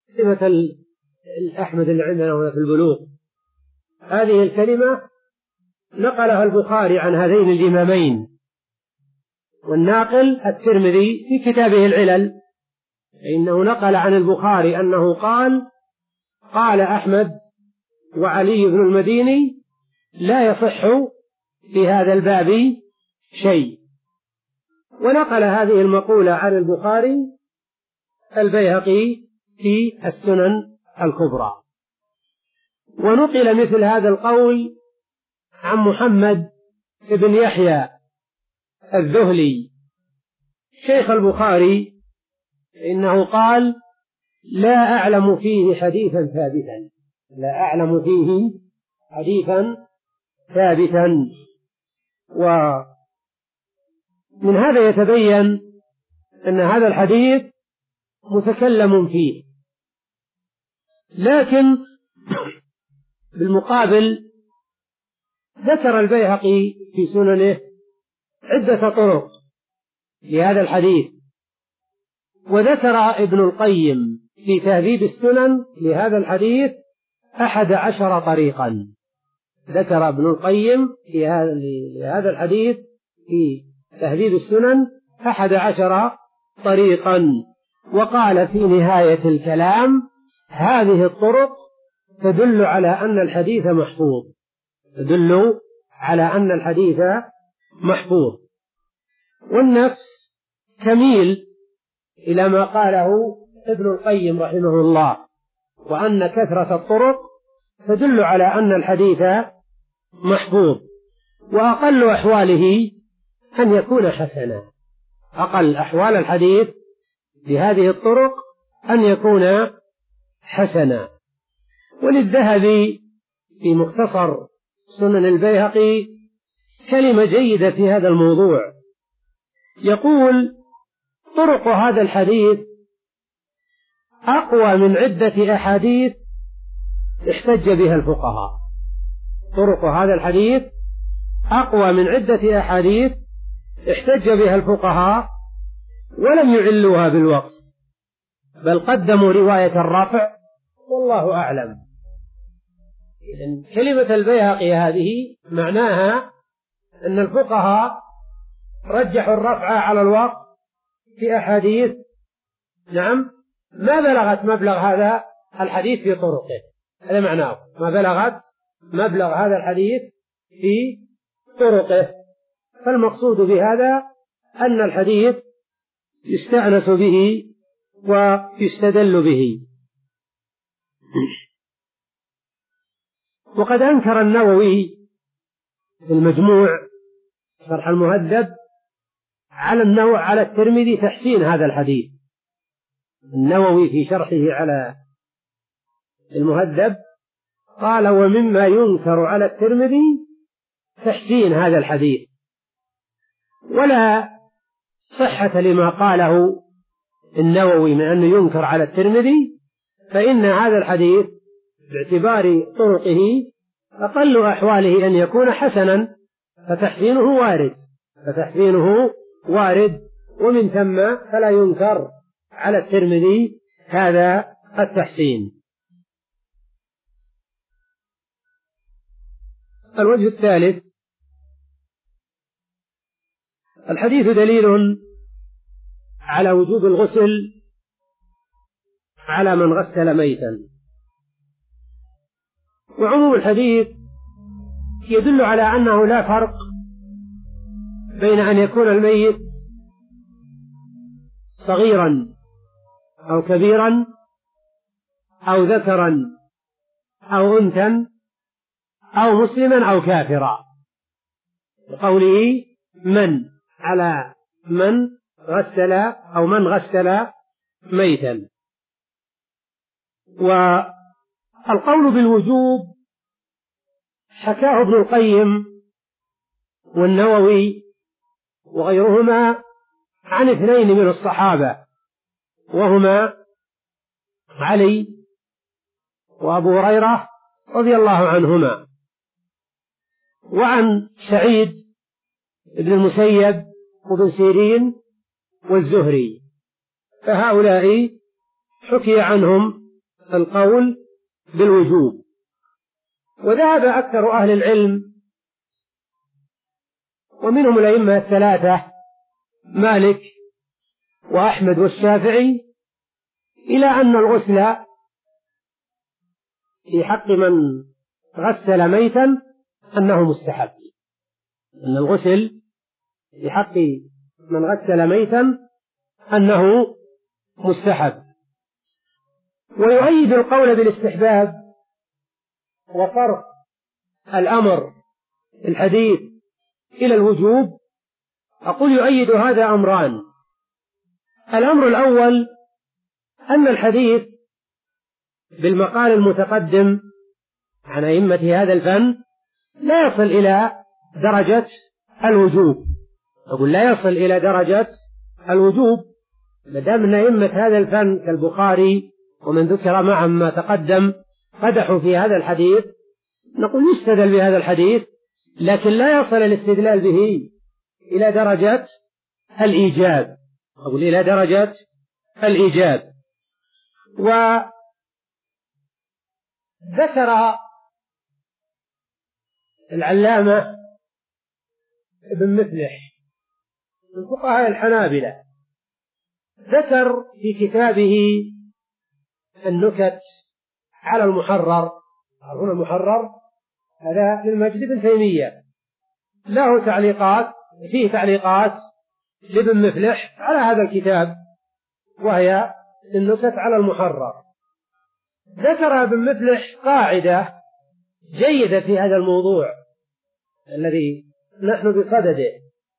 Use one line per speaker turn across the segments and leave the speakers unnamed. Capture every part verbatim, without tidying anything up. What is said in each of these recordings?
كلمة الأحمد اللي عندنا هنا في البلوغ، هذه الكلمة نقلها البخاري عن هذين الإمامين، والناقل الترمذي في كتابه العلل، إنه نقل عن البخاري أنه قال: قال أحمد وعلي بن المديني لا يصح في هذا الباب شيء. ونقل هذه المقولة عن البخاري البيهقي في السنن الكبرى. ونقل مثل هذا القول عن محمد بن يحيى الذهلي شيخ البخاري، إنه قال: لا أعلم فيه حديثا ثابتا، لا أعلم فيه حديثا ثابتا. ومن هذا يتبين أن هذا الحديث متكلم فيه، لكن بالمقابل ذكر البيهقي في سننه عدة طرق لهذا الحديث، وذكر ابن القيم في تهذيب السنن لهذا الحديث أحد عشر طريقا. ذكر ابن القيم في هذا الحديث في تهذيب السنن أحد عشر طريقا، وقال في نهاية الكلام: هذه الطرق تدل على أن الحديث محفوظ، تدل على أن الحديث محفوظ. والنفس تميل إلى ما قاله ابن القيم رحمه الله، وأن كثرة الطرق تدل على أن الحديث محفوظ، وأقل أحواله أن يكون حسنا، أقل أحوال الحديث بهذه الطرق أن يكون حسنا. وللذهبي في مختصر سنن البيهقي كلمة جيدة في هذا الموضوع، يقول: طرق هذا الحديث أقوى من عدة أحاديث احتج بها الفقهاء. طرق هذا الحديث أقوى من عدة أحاديث احتج بها الفقهاء ولم يعلوها بالوقف، بل قدموا رواية الرفع، والله أعلم. إذن كلمة البيهقي هذه معناها أن الفقهاء رجحوا الرفع على الوقف في أحاديث نعم ما بلغت مبلغ هذا الحديث في طرقه، هذا معناه، ما بلغت مبلغ هذا الحديث في طرقه. فالمقصود بهذا أن الحديث يستأنس به ويستدل به. وقد أنكر النووي في المجموع شرح المهذب على النوع على الترمذي تحسين هذا الحديث. النووي في شرحه على المهذب قال: ومما ينكر على الترمذي تحسين هذا الحديث، ولا صحة لما قاله النووي من أنه ينكر على الترمذي، فإن هذا الحديث باعتبار طرقه أقل أحواله أن يكون حسنا، فتحسينه وارد فتحسينه وارد ومن ثم فلا ينكر على الترمذي هذا التحسين. الوجه الثالث: الحديث دليل على وجوب الغسل على من غسل ميتا. وعموم الحديث يدل على أنه لا فرق بين أن يكون الميت صغيرا أو كبيرا أو ذكرا أو أنثى أو مسلما أو كافرا، بقوله من على من غسل أو من غسل ميتا. والقول بالوجوب حكاه ابن القيم والنووي وغيرهما عن اثنين من الصحابة، وهما علي وأبو هريرة رضي الله عنهما، وعن سعيد بن المسيب وابن سيرين والزهري، فهؤلاء حكي عنهم القول بالوجوب. وذهب أكثر أهل العلم ومنهم الأئمة الثلاثة مالك وأحمد والشافعي إلى أن الغسل في حق من غسل ميتا أنه مستحب، أن الغسل في حق من غسل ميتا أنه مستحب. ويؤيد القول بالاستحباب وصرف الأمر الحديث إلى الوجوب، أقول يؤيد هذا أمران. الأمر الأول أن الحديث بالمقال المتقدم عن أئمة هذا الفن لا يصل إلى درجة الوجوب، أقول لا يصل إلى درجة الوجوب، مدام أن أئمة هذا الفن كالبخاري ومن ذكر معهم ما تقدم قدحوا في هذا الحديث، نقول يستدل بهذا الحديث، لكن لا يصل الاستدلال به إلى درجة الإيجاب، أقول إلى درجة الإيجاب. وذكر العلامة ابن مفلح من فقهاء الحنابلة، ذكر في كتابه النكت على المحرر، هنا المحرر هذا للمجد بن تيمية، له تعليقات، فيه تعليقات لابن مفلح على هذا الكتاب وهي النكت على المحرر. ذكر ابن مفلح قاعدة جيدة في هذا الموضوع الذي نحن بصدده،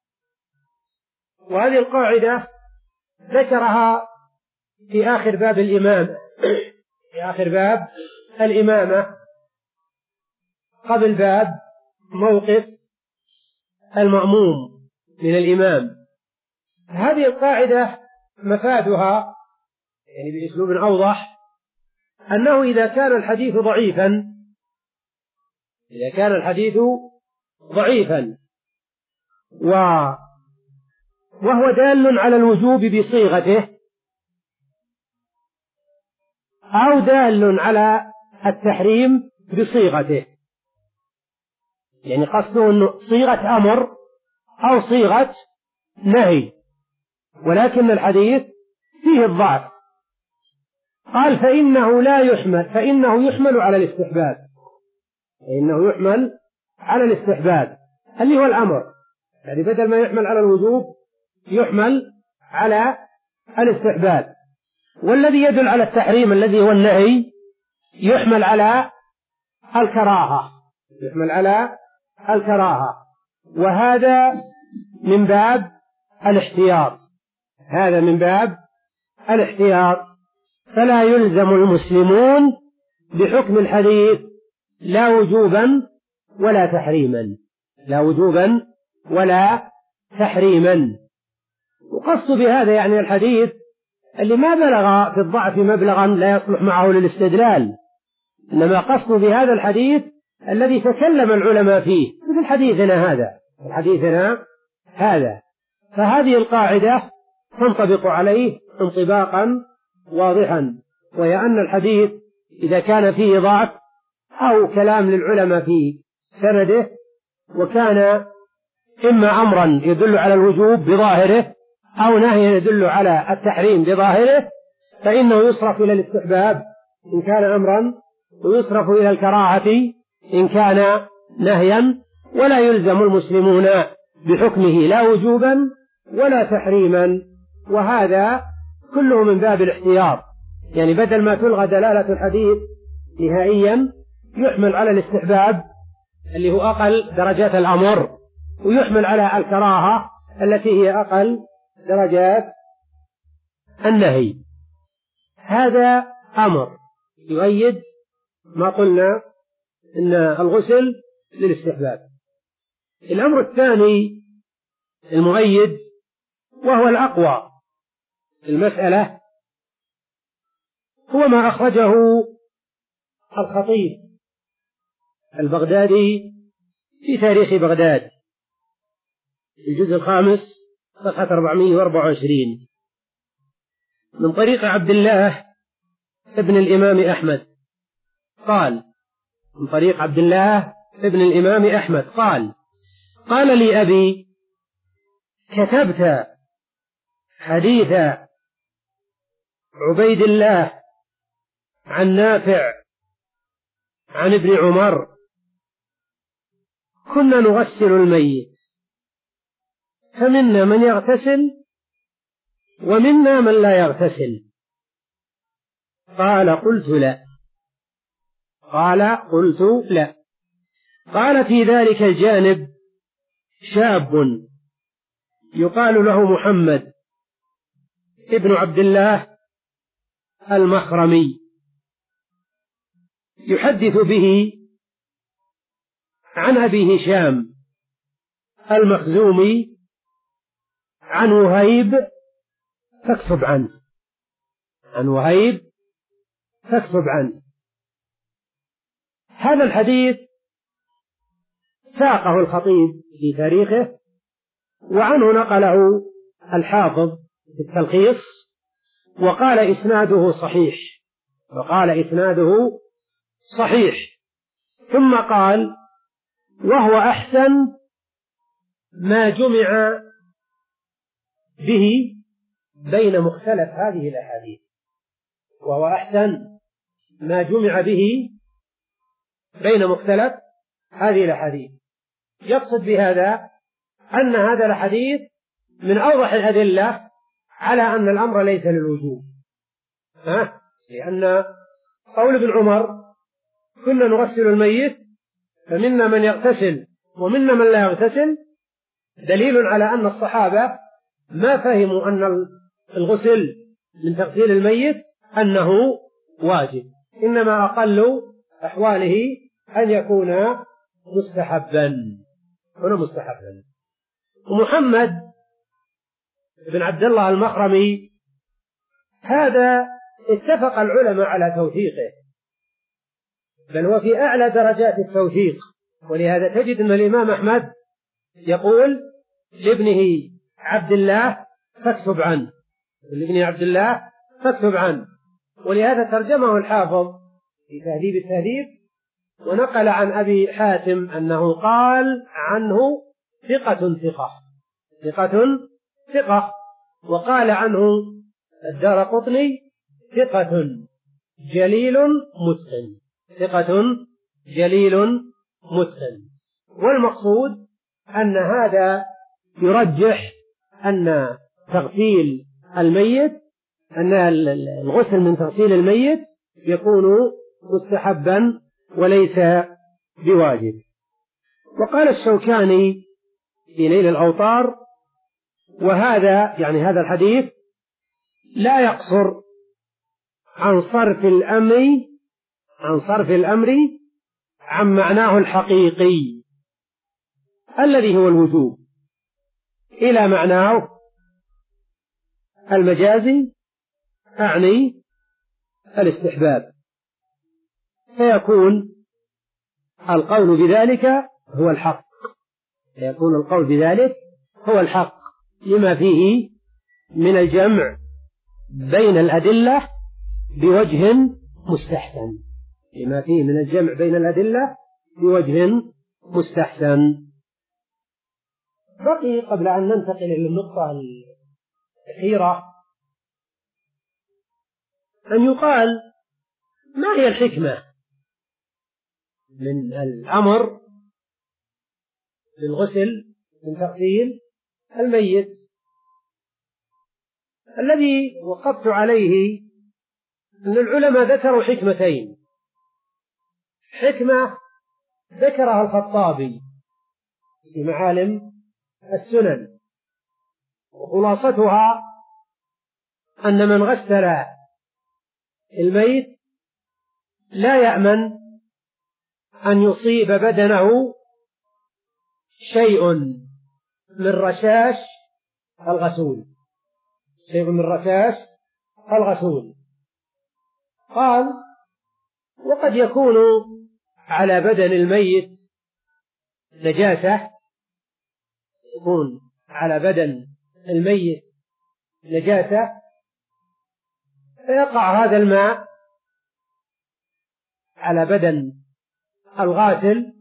وهذه القاعدة ذكرها في آخر باب الإمامة، في آخر باب الإمامة قبل باب موقف المأموم من الإمام. هذه القاعدة مفادها يعني بأسلوب أوضح أنه إذا كان الحديث ضعيفا إذا كان الحديث ضعيفا وهو دال على الوجوب بصيغته أو دال على التحريم بصيغته، يعني قصده أنه صيغة أمر أو صيغة نهي، ولكن الحديث فيه الضعف، قال فإنه لا يحمل فإنه يحمل على الاستحباب فإنه يحمل على الاستحباب اللي هو الأمر، يعني بدل ما يحمل على الوجوب يحمل على الاستحباب. والذي يدل على التحريم الذي هو النهي يحمل على الكراهة يحمل على الكراهة وهذا من باب الاحتياط هذا من باب الاحتياط فلا يلزم المسلمون بحكم الحديث لا وجوبا ولا تحريما لا وجوبا ولا تحريما. وقصد بهذا يعني الحديث اللي ما بلغ في الضعف مبلغا لا يصلح معه للاستدلال، إنما قصد بهذا الحديث الذي تكلم العلماء فيه مثل حديثنا هذا حديثنا هذا فهذه القاعدة تنطبق عليه انطباقا واضحا، وهي أن الحديث إذا كان فيه ضعف أو كلام للعلماء في سنده وكان إما أمرا يدل على الوجوب بظاهره أو نهيا يدل على التحريم بظاهره فإنه يصرف إلى الاستحباب إن كان أمرا ويصرف إلى الكراهة إن كان نهيا، ولا يلزم المسلمون بحكمه لا وجوبا ولا تحريما. وهذا كله من باب الاحتياط، يعني بدل ما تلغى دلالة الحديث نهائيا يحمل على الاستحباب اللي هو أقل درجات الأمر ويحمل على الكراهة التي هي أقل درجات النهي. هذا أمر يؤيد ما قلنا إن الغسل للاستحباب. الأمر الثاني المؤيد وهو الأقوى المسألة هو ما أخرجه الخطيب البغدادي في تاريخ بغداد الجزء الخامس صفحة أربعمائة وأربعة وعشرين من طريق عبد الله ابن الإمام أحمد قال، من طريق عبد الله ابن الإمام أحمد قال: قال لي أبي: كتبت حديث عبيد الله عن نافع عن ابن عمر، كنا نغسل الميت فمنا من يغتسل ومنا من لا يغتسل. قال: قلت لا. قال: قلت لا. قال: في ذلك الجانب شاب يقال له محمد ابن عبد الله المخرمي، يحدث به عن أبي هشام المخزومي عن وهيب فاكتب عنه، عن وهيب فاكتب عنه. هذا الحديث ساقه الخطيب في تاريخه، وعنه نقله الحافظ في التلخيص، وقال إسناده صحيح، وقال إسناده صحيح، ثم قال: وهو أحسن ما جمع به بين مختلف هذه الأحاديث، وهو أحسن ما جمع به بين مختلف هذه الأحاديث. يقصد بهذا أن هذا الحديث من أوضح الأدلة على أن الأمر ليس للوجوب، ها؟ لأن قول ابن عمر: كنا نغسل الميت فمنا من يغتسل ومنا من لا يغتسل، دليل على أن الصحابة ما فهموا أن الغسل من تغسيل الميت أنه واجب، إنما أقل أحواله أن يكون مستحبا، هنا مستحبا. ومحمد بن عبد الله المخرمي هذا اتفق العلماء على توثيقه، بل هو في أعلى درجات التوثيق، ولهذا تجد أن الإمام أحمد يقول لابنه عبد الله فاكتب عنه، لابنه عبد الله فاكتب عنه، ولهذا ترجمه الحافظ في تهذيب التهذيب، ونقل عن أبي حاتم أنه قال عنه: ثقة ثقة ثقة ثقة، وقال عنه الدارقطني: ثقة جليل متقن، ثقة جليل متقن. والمقصود أن هذا يرجح أن تغسيل الميت، أن الغسل من تغسيل الميت يكون مستحبا وليس بواجب. وقال الشوكاني في نيل الأوطار: وهذا يعني هذا الحديث لا يقصر عن صرف الأمر عن صرف الأمر عن معناه الحقيقي الذي هو الوجوب إلى معناه المجازي، أعني الاستحباب، فيكون القول بذلك هو الحق، فيكون القول بذلك هو الحق لما فيه من الجمع بين الأدلة بوجه مستحسن، لما فيه من الجمع بين الأدلة بوجه مستحسن. بقي قبل أن ننتقل إلى النقطة الأخيرة أن يقال: ما هي الحكمة من الأمر بالغسل من تغسيل الميت؟ الذي وقفت عليه أن العلماء ذكروا حكمتين: حكمة ذكرها الخطابي في معالم السنن، وخلاصتها أن من غسل الميت لا يأمن أن يصيب بدنه شيء من رشاش الغسول، شيء من رشاش الغسول. قال: وقد يكون على بدن الميت نجاسة، يكون على بدن الميت نجاسة، فيقع هذا الماء على بدن الغاسل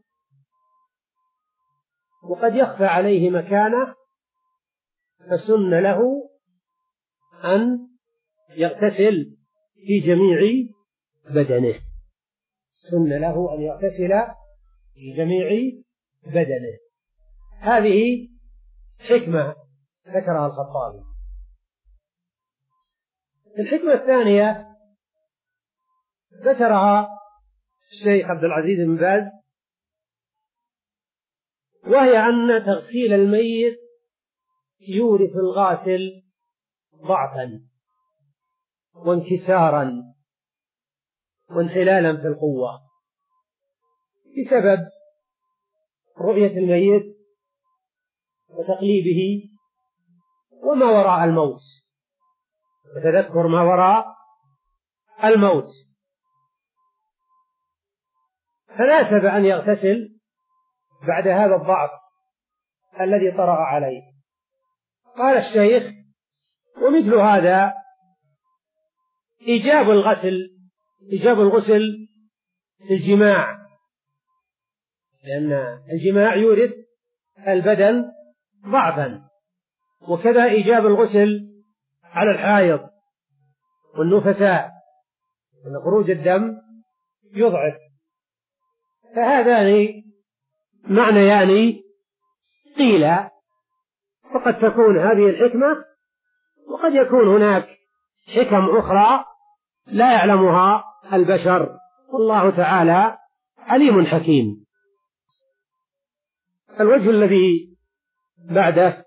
وقد يخفى عليه مكانه، فسن له أن يغتسل في جميع بدنه، سن له أن يغتسل في جميع بدنه. هذه حكمة ذكرها الخطابي. الحكمة الثانية ذكرها الشيخ عبد العزيز بن باز، وهي أن تغسيل الميت يورث الغاسل ضعفا وانكسارا وانحلالا في القوة بسبب رؤية الميت وتقليبه وما وراء الموت وتذكر ما وراء الموت، فناسب أن يغتسل بعد هذا الضعف الذي طرأ عليه. قال الشيخ: ومثل هذا إيجاب الغسل إيجاب الغسل في الجماع، لأن الجماع يورث البدن ضعفا، وكذا إيجاب الغسل على الحائض والنفساء، أن خروج الدم يضعف. فهذان معنيان قيل، وقد تكون هذه الحكمة وقد يكون هناك حكم أخرى لا يعلمها البشر، والله تعالى عليم حكيم. الوجه الذي بعده: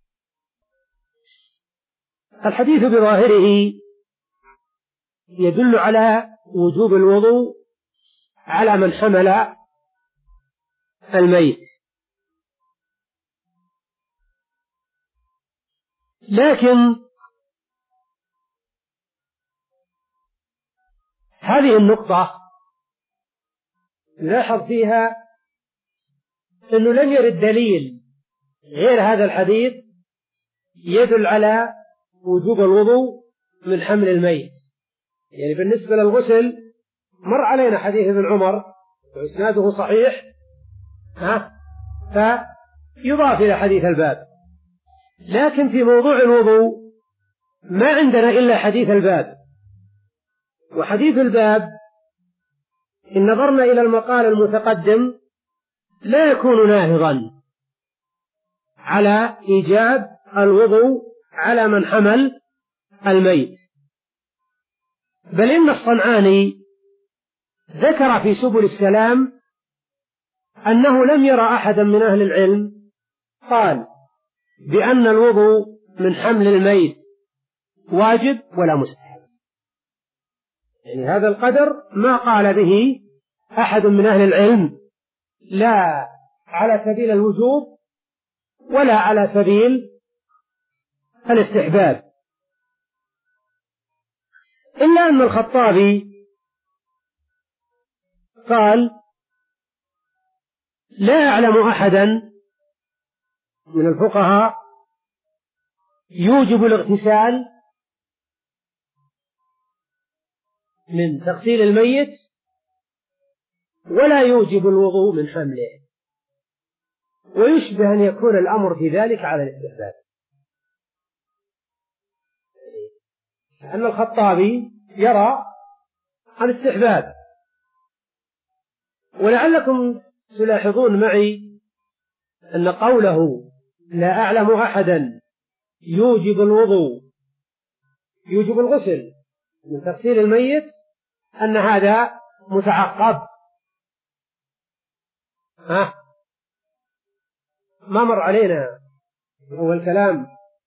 الحديث بظاهره يدل على وجوب الوضوء على من حمل الميت، لكن هذه النقطة لاحظ فيها أنه لم يرد دليل غير هذا الحديث يدل على وجوب الوضوء من حمل الميت. يعني بالنسبة للغسل مر علينا حديث ابن عمر وإسناده صحيح، ها فيضاف إلى حديث الباب، لكن في موضوع الوضوء ما عندنا إلا حديث الباب. وحديث الباب إن نظرنا إلى المقال المتقدم لا يكون ناهضا على إيجاب الوضوء على من حمل الميت، بل إن الصنعاني ذكر في سبل السلام أنه لم يرى أحدا من أهل العلم قال بأن الوضوء من حمل الميت واجب ولا مستحب. يعني هذا القدر ما قال به أحد من أهل العلم، لا على سبيل الوجوب ولا على سبيل الاستحباب، إلا أن الخطابي قال: لا أعلم أحدا من الفقهاء يوجب الاغتسال من تغسيل الميت ولا يوجب الوضوء من حمله، ويشبه أن يكون الأمر في ذلك على الاستحباب. أن الخطابي يرى الاستحباب، ولعلكم تلاحظون معي أن قوله لا أعلم أحدا يوجب الوضوء يوجب الغسل من تغسيل الميت أن هذا متعقب. ها ما مر علينا هو الكلام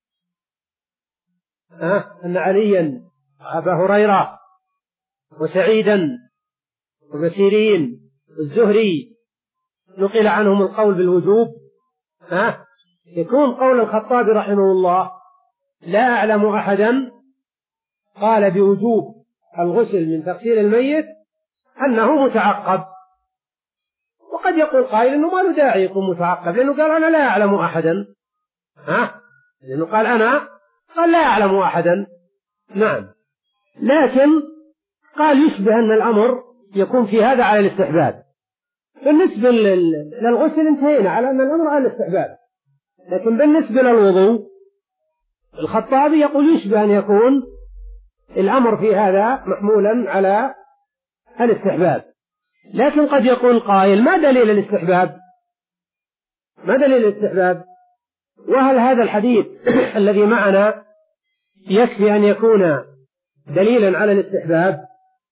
ها أن عليا وأبا هريرة وسعيدا وبسيرين والزهري نقل عنهم القول بالوجوب. ها يكون قول الخطابي رحمه الله لا أعلم أحدا قال بوجوب الغسل من تغسيل الميت أنه متعقب، وقد يقول قائل أنه ما له داعي يكون متعقب، لأنه قال أنا لا أعلم أحدا. ها لأنه قال أنا قال لا أعلم أحدا. نعم، لكن قال يشبه أن الأمر يكون في هذا على الاستحباب. بالنسبة للغسل انتهينا على أن الأمر على الاستحباب، لكن بالنسبة للوضوء الخطابي يقول يشبه أن يكون الأمر في هذا محمولا على الاستحباب. لكن قد يقول قائل ما دليل الاستحباب؟ ما دليل الاستحباب؟ وهل هذا الحديث الذي معنا يكفي أن يكون دليلا على الاستحباب؟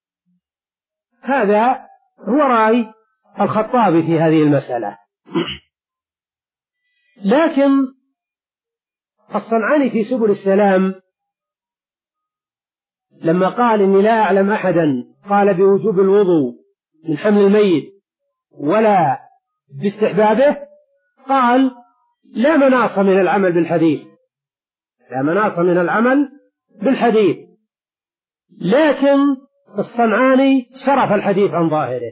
هذا هو رأي الخطابي في هذه المسألة. لكن الصنعاني في سبل السلام لما قال إني لا أعلم أحدا قال بوجوب الوضوء من حمل الميت ولا باستحبابه، قال لا مناص من العمل بالحديث، لا مناص من العمل بالحديث. لكن الصنعاني صرف الحديث عن ظاهره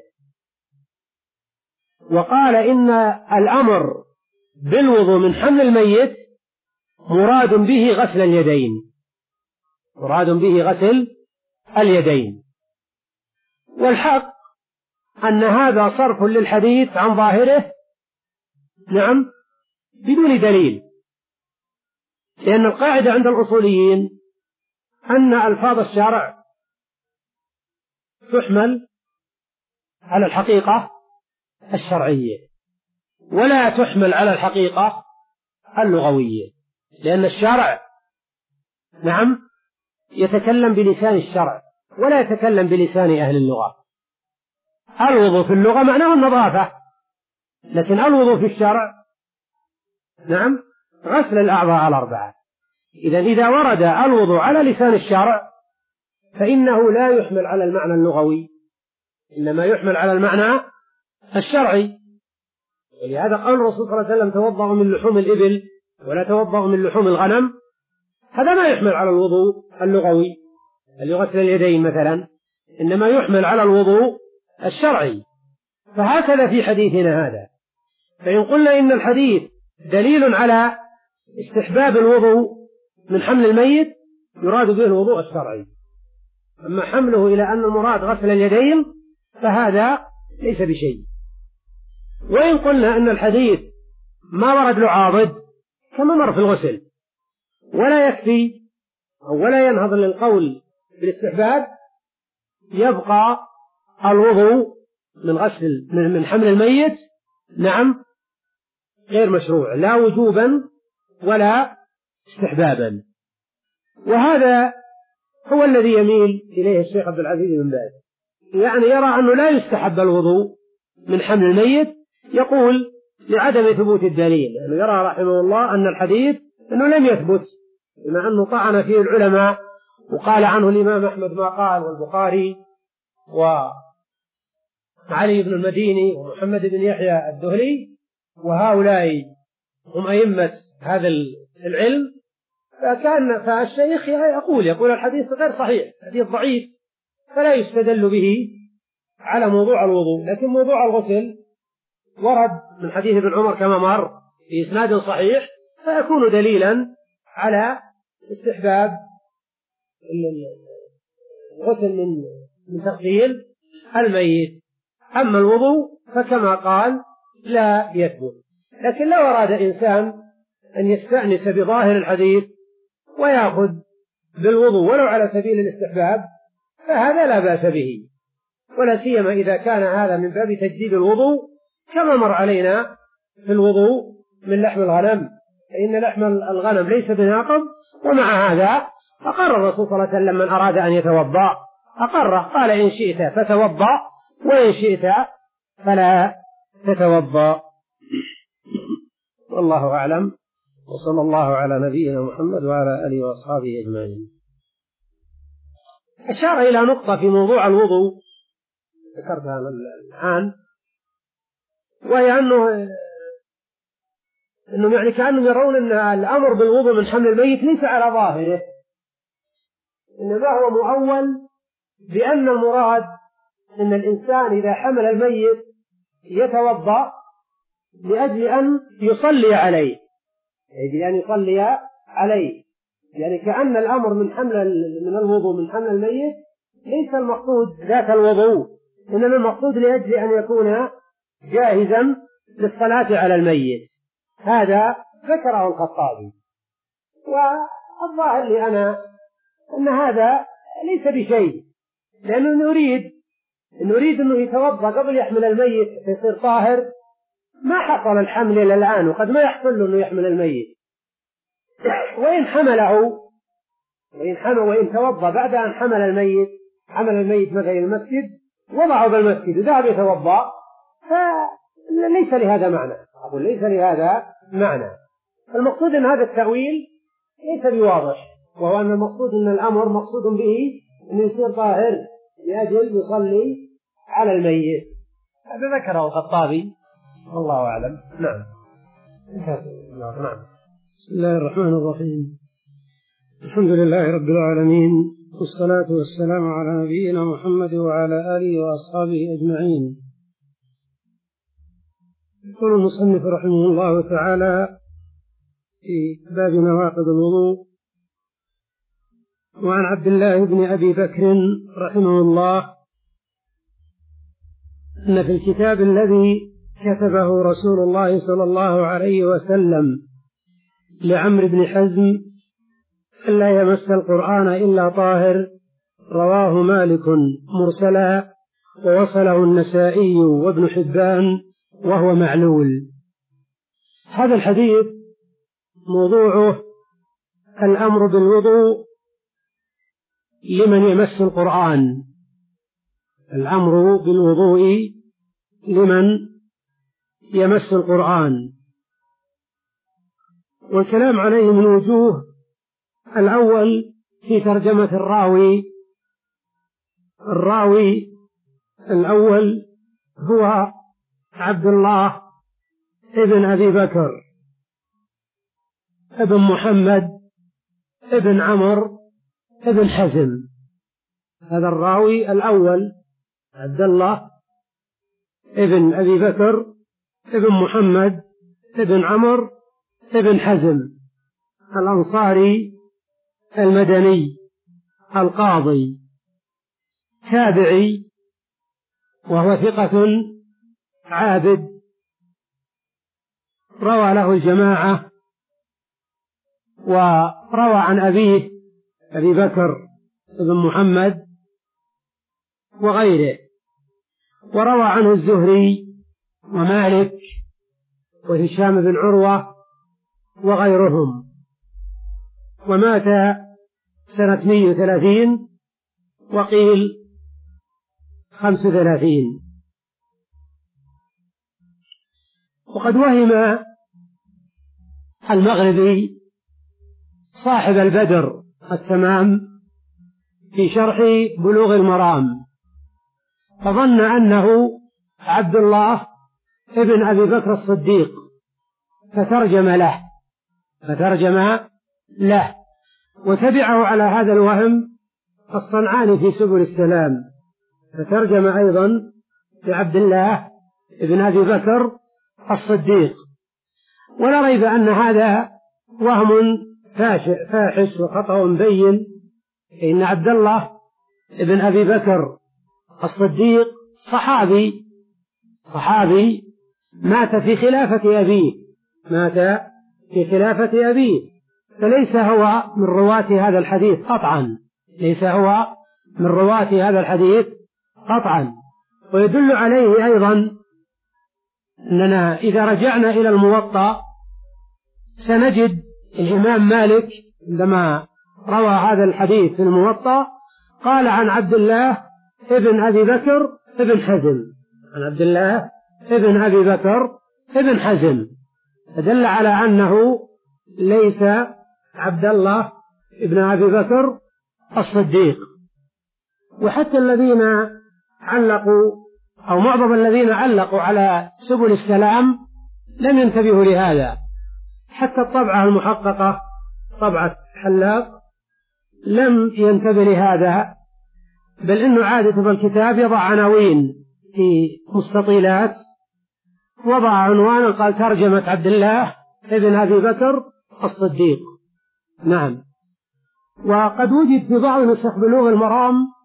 وقال إن الأمر بالوضوء من حمل الميت مراد به غسل اليدين، مراد به غسل اليدين. والحق أن هذا صرف للحديث عن ظاهره، نعم، بدون دليل، لأن القاعدة عند الأصوليين أن ألفاظ الشرع تحمل على الحقيقة الشرعية ولا تحمل على الحقيقة اللغوية، لأن الشرع نعم يتكلم بلسان الشرع ولا يتكلم بلسان أهل اللغة. الوضوء في اللغة معناه النظافة، لكن الوضوء في الشرع نعم غسل الأعضاء الأربعة. إذا إذا ورد الوضوء على لسان الشرع فإنه لا يحمل على المعنى اللغوي، إنما يحمل على المعنى الشرعي. ولهذا قال الرسول صلى الله عليه وسلم توضأوا من لحوم الإبل ولا توضأوا من لحوم الغنم، هذا ما يحمل على الوضوء اللغوي اللي غسل اليدين مثلا، إنما يحمل على الوضوء الشرعي. فهكذا في حديثنا هذا، فإن قلنا إن الحديث دليل على استحباب الوضوء من حمل الميت يراد به الوضوء الشرعي، أما حمله إلى أن المراد غسل اليدين فهذا ليس بشيء. وإن قلنا أن الحديث ما ورد له عاضد كما مر في الغسل ولا يكفي أو ولا ينهض للقول بالاستحباب، يبقى الوضوء من غسل من حمل الميت نعم غير مشروع لا وجوبا ولا استحبابا. وهذا هو الذي يميل إليه الشيخ عبد العزيز بن باز، يعني يرى أنه لا يستحب الوضوء من حمل الميت، يقول لعدم ثبوت الدليل، يعني يرى رحمه الله أن الحديث أنه لم يثبت، بما أنه طعن فيه العلماء وقال عنه الإمام أحمد ما قال والبخاري وعلي بن المديني ومحمد بن يحيى الدهلي، وهؤلاء هم أئمة هذا العلم. فكان فالشيخ يقول يقول الحديث غير صحيح، حديث ضعيف فلا يستدل به على موضوع الوضوء. لكن موضوع الغسل ورد من حديث ابن عمر كما مر في إسناد صحيح، فيكون دليلا على استحباب الغسل من من تغسيل الميت. أما الوضوء فكما قال لا يثبت. لكن لو أراد إنسان أن يستأنس بظاهر الحديث ويأخذ بالوضوء ولو على سبيل الاستحباب فهذا لا بأس به، ولا سيما إذا كان هذا من باب تجديد الوضوء كما مر علينا في الوضوء من لحم الغنم، فإن لحم الغنم ليس بناقض. ومع هذا أقر الرسول صلى الله عليه وسلم من أراد أن يتوضأ أقر، قال إن شئت فتوضأ وإن شئت فلا تتوضأ. والله أعلم، وصلى الله على نبينا محمد وعلى آله وأصحابه أجمعين. أشار إلى نقطة في موضوع الوضوء ذكرتها الآن، وهي أنه أنه يعني كأنهم يرون أن الأمر بالوضوء من حمل الميت ليس على ظاهره، إنما هو مؤول بأن المراد أن الإنسان إذا حمل الميت يتوضأ لأجل أن يصلي عليه، لأجل أن يصلي عليه، يعني كأن الأمر من حمل من الوضوء من حمل الميت ليس المقصود ذات الوضوء، إنما المقصود لأجل أن يكون جاهزا للصلاة على الميت. هذا ذكره الخطابي، والظاهر لي أنا أن هذا ليس بشيء، لأنه نريد نريد أنه يتوضأ قبل يحمل الميت يصير طاهر. ما حصل الحمل إلى الآن، وقد ما يحصل له أنه يحمل الميت. وإن حمله وإن حمل وإن توضأ بعد أن حمل الميت حمل الميت مثلا المسجد، وضعه بالمسجد وذهب يتوضأ، فليس لهذا معنى. أقول ليس لهذا معنى. المقصود أن هذا التأويل ليس بواضح، وهو أن المقصود أن الأمر مقصود به أن يصير طاهر لأجل يصلي على الميت. هذا ذكره الخطابي والله أعلم. نعم. نعم.
بسم الله الرحمن الرحيم. الحمد لله رب العالمين، والصلاة والسلام على نبينا محمد وعلى آله وأصحابه أجمعين. يقول المصنف رحمه الله تعالى في باب نواقض الوضوء: وعن عبد الله بن أبي بكر رحمه الله أن في الكتاب الذي كتبه رسول الله صلى الله عليه وسلم لعمرو بن حزم ألا يمس القرآن إلا طاهر، رواه مالك مرسلا، ووصله النسائي وابن حبان، وهو معلول. هذا الحديث موضوعه الأمر بالوضوء لمن يمس القرآن، الأمر بالوضوء لمن يمس القرآن. والكلام عليه من وجوه: الأول في ترجمة الراوي. الراوي الأول هو عبد الله ابن أبي بكر ابن محمد ابن عمرو ابن حزم. هذا الراوي الأول عبد الله ابن أبي بكر ابن محمد ابن عمرو ابن حزم الأنصاري المدني القاضي، تابعي، وهو ثقة عابد، روى له الجماعة، وروى عن أبيه أبي بكر ابن محمد وغيره، وروى عنه الزهري ومالك وهشام بن عروة وغيرهم. ومات سنة مئة وثلاثين وقيل خمس وثلاثين. وقد وهم المغربي صاحب البدر التمام في شرح بلوغ المرام، فظن أنه عبد الله ابن أبي بكر الصديق فترجم له فترجم له وتبعه على هذا الوهم الصنعاني في سبل السلام، فترجم أيضا لعبد الله ابن أبي بكر الصديق. ولا ريب أن هذا وهم فاحش وخطأ بين، إن عبد الله ابن أبي بكر الصديق صحابي صحابي مات في خلافة أبيه مات في خلافة أبيه فليس هو من رواة هذا الحديث قطعا ليس هو من رواة هذا الحديث قطعا. ويدل عليه أيضا أننا إذا رجعنا إلى الموطأ سنجد الإمام مالك عندما روى هذا الحديث في الموطأ قال عن عبد الله ابن أبي بكر ابن حزم عن عبد الله ابن أبي بكر ابن حزم، فدل على أنه ليس عبد الله ابن أبي بكر الصديق. وحتى الذين علقوا أو معظم الذين علقوا على سبل السلام لم ينتبهوا لهذا، حتى الطبعة المحققة طبعة حلاق لم ينتبه لهذا، بل إنه عادة بالكتاب يضع عناوين في مستطيلات، وضع عنوان قال ترجمة عبد الله ابن أبي بكر الصديق. نعم. وقد وجد في بعض نسخ بلوغ المرام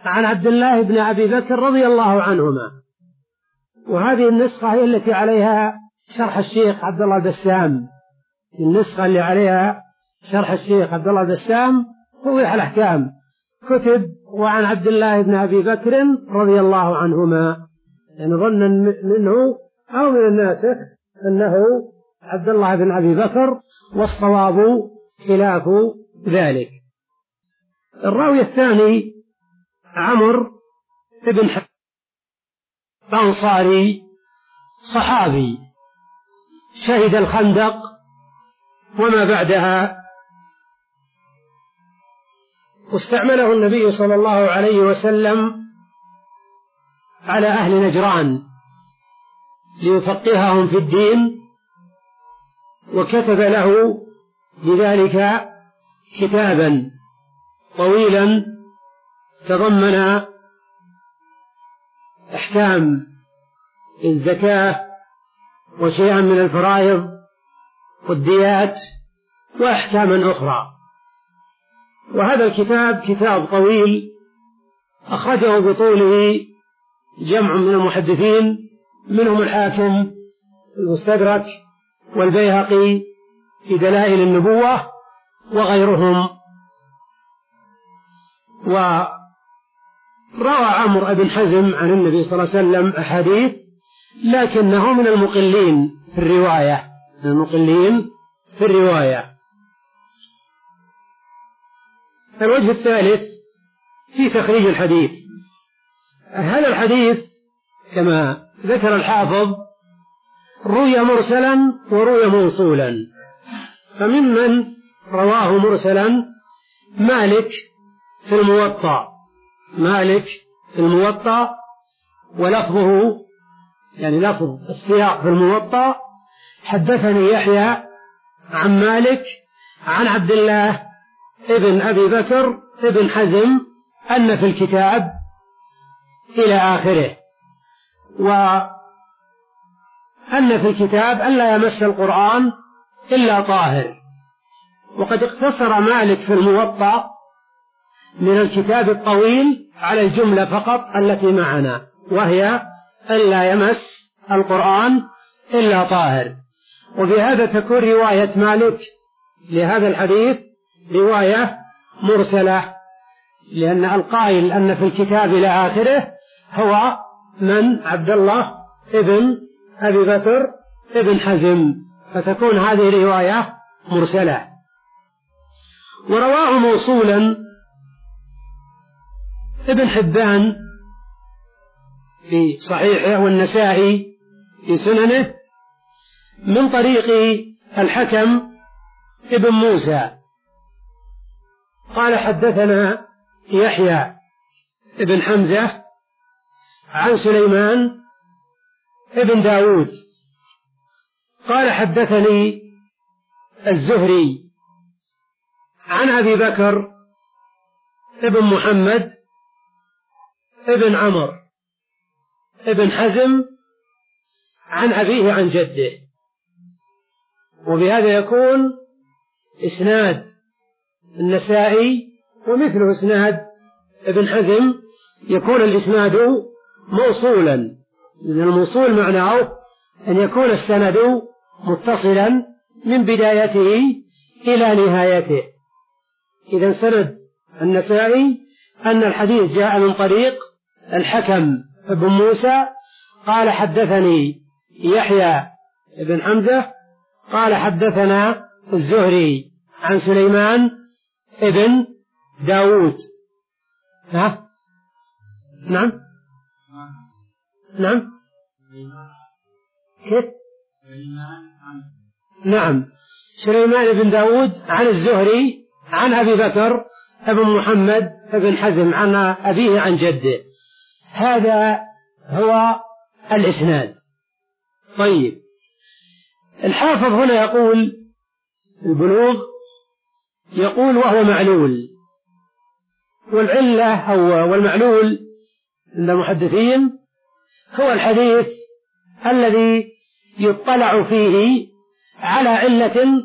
عن عبد الله بن أبي بكر رضي الله عنهما. وهذه النسخة هي التي عليها شرح الشيخ عبد الله البسام، النسخة اللي عليها شرح الشيخ عبد الله البسام توضيح الأحكام، كتب وعن عبد الله بن أبي بكر رضي الله عنهما، يعني ظنا منه أو من الناسخ أنه عبد الله بن أبي بكر، والصواب خلاف ذلك. الراوي الثاني عمرو بن حزم الأنصاري، صحابي، شهد الخندق وما بعدها، واستعمله النبي صلى الله عليه وسلم على أهل نجران ليفقههم في الدين، وكتب له بذلك كتابا طويلا تضمن أحكام الزكاة وشيئا من الفرائض والديات وأحكاما أخرى. وهذا الكتاب كتاب طويل أخرجه بطوله جمع من المحدثين، منهم الحاكم المستدرك والبيهقي في دلائل النبوة وغيرهم. وروى عمرو بن حزم عن النبي صلى الله عليه وسلم أحاديث، لكنه من المقلين في الرواية، من المقلين في الرواية. الوجه الثالث في تخريج الحديث. هذا الحديث كما ذكر الحافظ روي مرسلا وروي موصولا، فممن رواه مرسلا مالك في الموطأ، مالك في الموطأ ولفظه يعني لفظ السياق في الموطأ: حدثني يحيى عن مالك عن عبد الله ابن أبي بكر ابن حزم أن في الكتاب إلى آخره، وأن في الكتاب ألا يمس القرآن إلا طاهر. وقد اقتصر مالك في الموطأ من الكتاب الطويل على الجملة فقط التي معنا، وهي ألا يمس القرآن إلا طاهر. وبهذا تكون رواية مالك لهذا الحديث رواية مرسلة، لأن القائل أن في الكتاب إلى آخره هو من عبد الله ابن أبي بكر ابن حزم، فتكون هذه رواية مرسلة. ورواه موصولا ابن حبان في صحيحه والنسائي في سننه من طريق الحكم ابن موسى قال: حدثنا يحيى ابن حمزة عن سليمان ابن داود قال: حدثني الزهري عن أبي بكر ابن محمد ابن عمرو ابن حزم عن أبيه عن جده. وبهذا يكون إسناد النسائي ومثل إسناد ابن حزم يكون الإسناد موصولا، لأن الموصول معناه أن يكون السند متصلا من بدايته إلى نهايته. إذا سند النسائي أن الحديث جاء من طريق الحكم ابن موسى قال: حدثني يحيى ابن حمزة قال: حدثنا الزهري عن سليمان ابن داود. ها؟ نعم نعم كيف؟ نعم، سليمان بن داود عن الزهري عن أبي بكر ابن محمد ابن حزم عن أبيه عن جده. هذا هو الإسناد. طيب، الحافظ هنا يقول البلوغ، يقول وهو معلول، والعلة أو والمعلول عند المحدثين هو الحديث الذي يطلع فيه على علة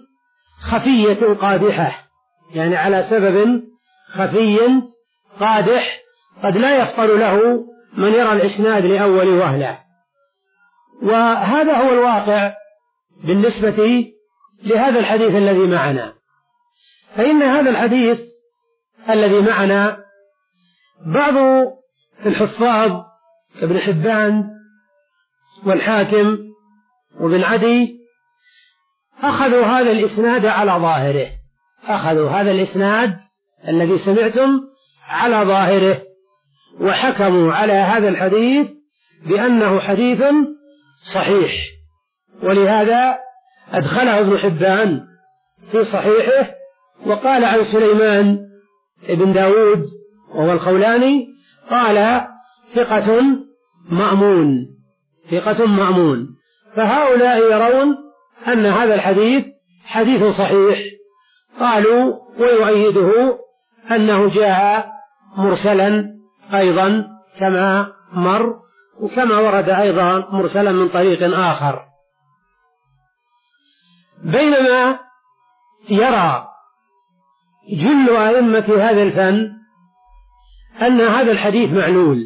خفية قادحة، يعني على سبب خفي قادح قد لا يفطن له من يرى الإسناد لأول وهلة. وهذا هو الواقع بالنسبة لهذا الحديث الذي معنا. فإن هذا الحديث الذي معنا بعض الحفاظ كابن حبان والحاكم وابن عدي أخذوا هذا الإسناد على ظاهره، أخذوا هذا الإسناد الذي سمعتم على ظاهره، وحكموا على هذا الحديث بأنه حديث صحيح، ولهذا أدخله ابن حبان في صحيحه وقال عن سليمان ابن داود وهو الخولاني قال ثقة مأمون، ثقة مأمون. فهؤلاء يرون أن هذا الحديث حديث صحيح، قالوا ويؤيده أنه جاء مرسلا أيضا كما مر، وكما ورد أيضا مرسلا من طريق آخر. بينما يرى جل أئمة هذا الفن أن هذا الحديث معلول،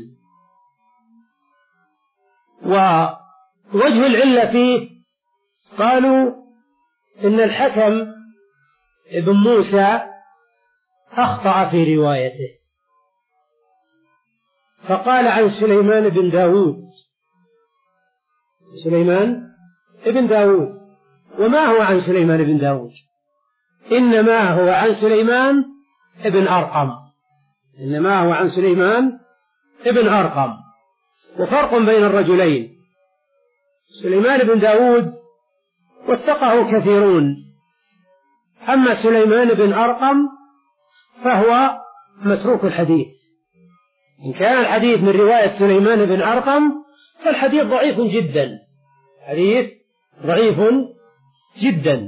ووجه العلة فيه قالوا إن الحكم ابن موسى أخطأ في روايته، فقال عن سليمان بن داود، سليمان ابن داود، وما هو عن سليمان بن داود؟ إنما هو عن سليمان ابن أرقم، إنما هو عن سليمان ابن أرقم. وفرق بين الرجلين، سليمان بن داود وثقه كثيرون، أما سليمان بن أرقم فهو متروك الحديث. إن كان الحديث من رواية سليمان بن أرقم فالحديث ضعيف جدا، حديث ضعيف جدا.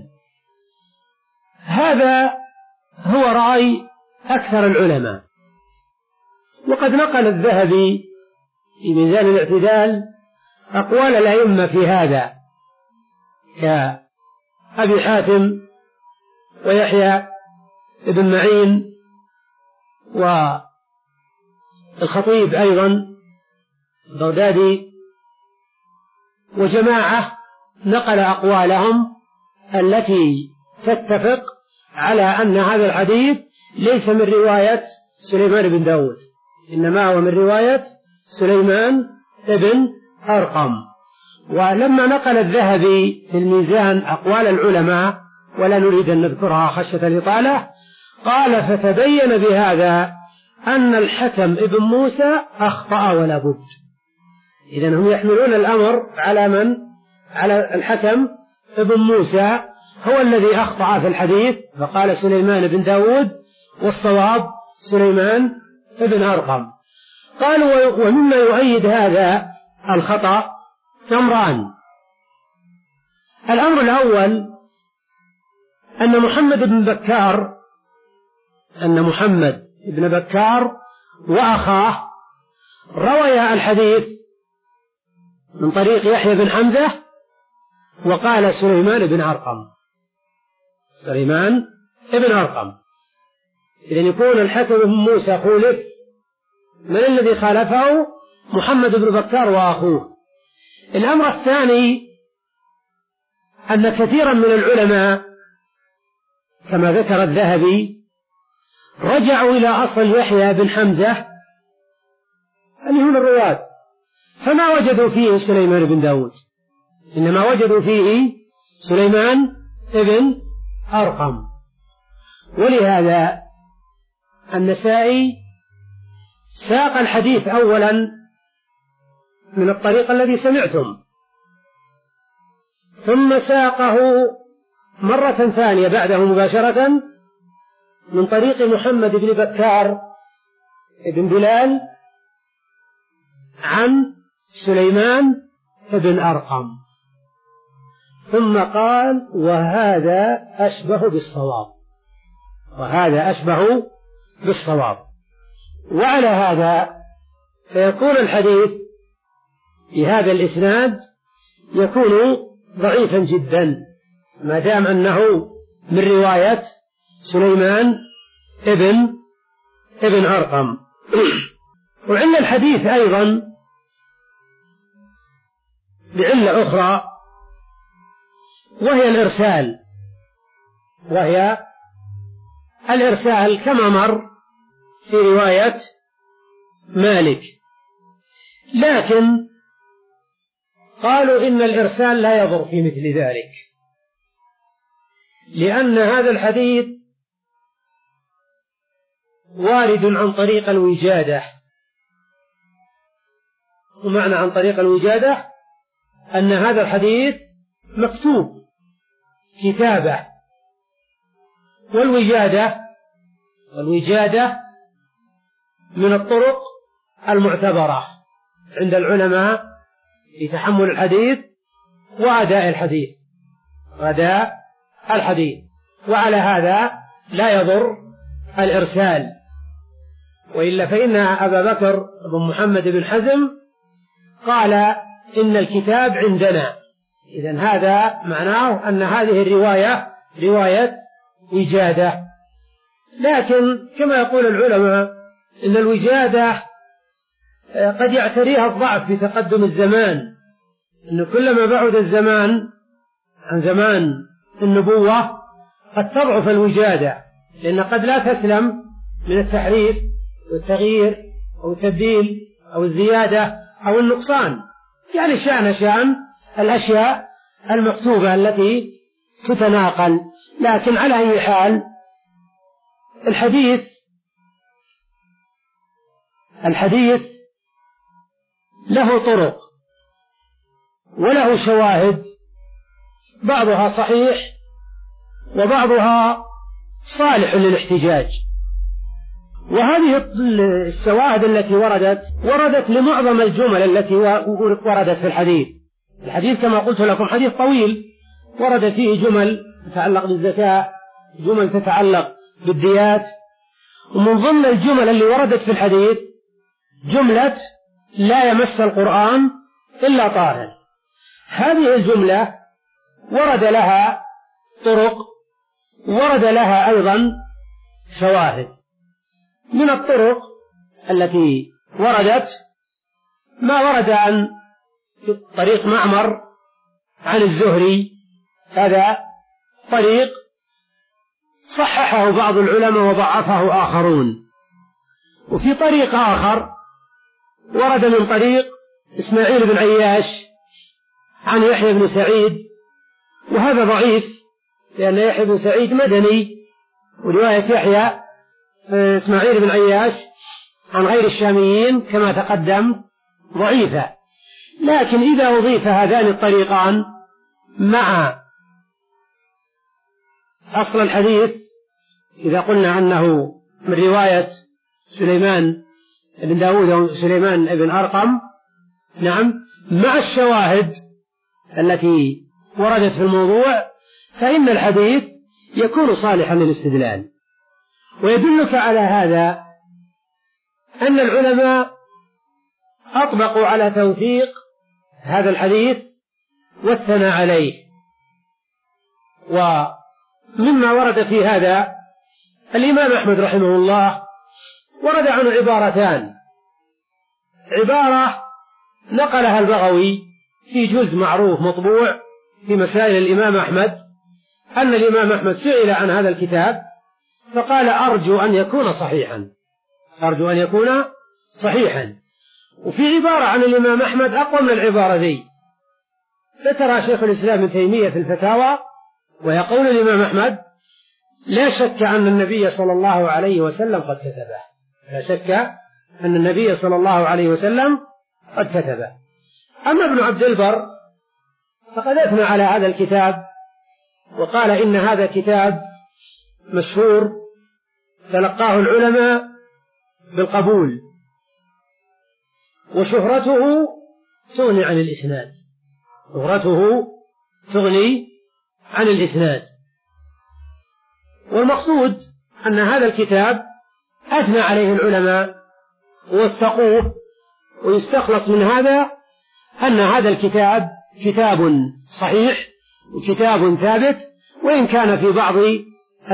هذا هو رأي أكثر العلماء. وقد نقل الذهبي في ميزان الاعتدال أقوال الأئمة في هذا كأبي حاتم ويحيى بن معين والخطيب أيضا البغدادي وجماعة، نقل أقوالهم التي تتفق على أن هذا الحديث ليس من رواية سليمان بن داود، إنما هو من رواية سليمان بن أرقم. ولما نقل الذهبي في الميزان أقوال العلماء، ولا نريد أن نذكرها خشية الإطالة، قال فتبين بهذا أن الحكم ابن موسى أخطأ ولا بد. إذن هم يحملون الأمر على من؟ على الحكم ابن موسى هو الذي أخطأ في الحديث، فقال سليمان بن داود والصواب سليمان بن أرقم. قالوا ومما يؤيد هذا الخطأ أمران. الأمر الأول أن محمد بن بكار أن محمد بن بكار وأخاه رويا الحديث من طريق يحيى بن حمزة وقال سليمان بن أرقم، سليمان بن أرقم. إذن يكون الحكم بن موسى خولف، من الذي خالفه؟ محمد بن بكار وأخوه. الأمر الثاني أن كثيرا من العلماء كما ذكر الذهبي رجعوا إلى أصل يحيى بن حمزة اللي هم الرواة، فما وجدوا فيه سليمان بن داود، إنما وجدوا فيه سليمان بن أرقم. ولهذا النسائي ساق الحديث أولا من الطريق الذي سمعتم، ثم ساقه مرة ثانية بعده مباشرة من طريق محمد بن بكار بن بلال عن سليمان بن أرقم، ثم قال وهذا أشبه بالصواب، وهذا أشبه بالصواب. وعلى هذا فيكون الحديث في هذا الإسناد يكون ضعيفا جدا ما دام أنه من رواية سليمان ابن ابن أرقم. وعلم الحديث أيضا بعلة أخرى وهي الإرسال، وهي الإرسال كما مر في رواية مالك، لكن قالوا إن الإرسال لا يضر في مثل ذلك، لأن هذا الحديث وارد عن طريق الوجادة. ومعنى عن طريق الوجادة أن هذا الحديث مكتوب كتابة، والوجادة والوجادة من الطرق المعتبرة عند العلماء في تحمل الحديث وأداء الحديث وأداء الحديث وعلى هذا لا يضر الإرسال. وإلا فإن أبا بكر بن محمد بن حزم قال إن الكتاب عندنا، إذن هذا معناه أن هذه الرواية رواية وجادة. لكن كما يقول العلماء إن الوجادة قد يعتريها الضعف بتقدم الزمان، إنه كلما بعد الزمان عن زمان النبوة قد تضعف الوجادة، لأن قد لا تسلم من التحريف والتغيير أو التبديل أو الزيادة أو النقصان، يعني شأن شأن الأشياء المكتوبة التي تتناقل. لكن على أي حال الحديث الحديث له طرق وله شواهد، بعضها صحيح وبعضها صالح للاحتجاج. وهذه الشواهد التي وردت وردت لمعظم الجمل التي وردت في الحديث. الحديث كما قلت لكم حديث طويل، ورد فيه جمل تتعلق بالزكاة، جمل تتعلق بالديات، ومن ضمن الجمل اللي وردت في الحديث جملة لا يمس القرآن إلا طاهر. هذه الجملة ورد لها طرق، ورد لها أيضا شواهد. من الطرق التي وردت ما ورد عن طريق معمر عن الزهري، هذا طريق صححه بعض العلماء وضعفه آخرون. وفي طريق آخر ورد من طريق إسماعيل بن عياش عن يحيى بن سعيد، وهذا ضعيف لأن يحيى بن سعيد مدني، ورواية يحيى إسماعيل بن عياش عن غير الشاميين كما تقدم ضعيفة. لكن إذا أضيف هذان الطريقان مع أصل الحديث، إذا قلنا أنه من رواية سليمان بن داود وسليمان بن أرقم، نعم، مع الشواهد التي وردت في الموضوع، فإن الحديث يكون صالحا للاستدلال. ويدلك على هذا أن العلماء أطبقوا على توثيق هذا الحديث والثناء عليه. ومما ورد في هذا الإمام أحمد رحمه الله ورد عنه عبارتان. عبارة نقلها البغوي في جزء معروف مطبوع في مسائل الإمام أحمد، أن الإمام أحمد سئل عن هذا الكتاب فقال أرجو أن يكون صحيحا، أرجو أن يكون صحيحا. وفي عبارة عن الإمام أحمد أقوى من العبارة ذي، ذكر شيخ الإسلام ابن تيمية في الفتاوى، ويقول الإمام أحمد لا شك أن النبي صلى الله عليه وسلم قد كتبه، لا شك أن النبي صلى الله عليه وسلم قد كتبه. أما ابن عبد البر فقد أثنى على هذا الكتاب وقال إن هذا كتاب مشهور تلقاه العلماء بالقبول، وشهرته تغني عن الإسناد، شهرته تغني عن الإسناد. والمقصود أن هذا الكتاب أثنى عليه العلماء ووثقوه، ويستخلص من هذا أن هذا الكتاب كتاب صحيح وكتاب ثابت، وإن كان في بعض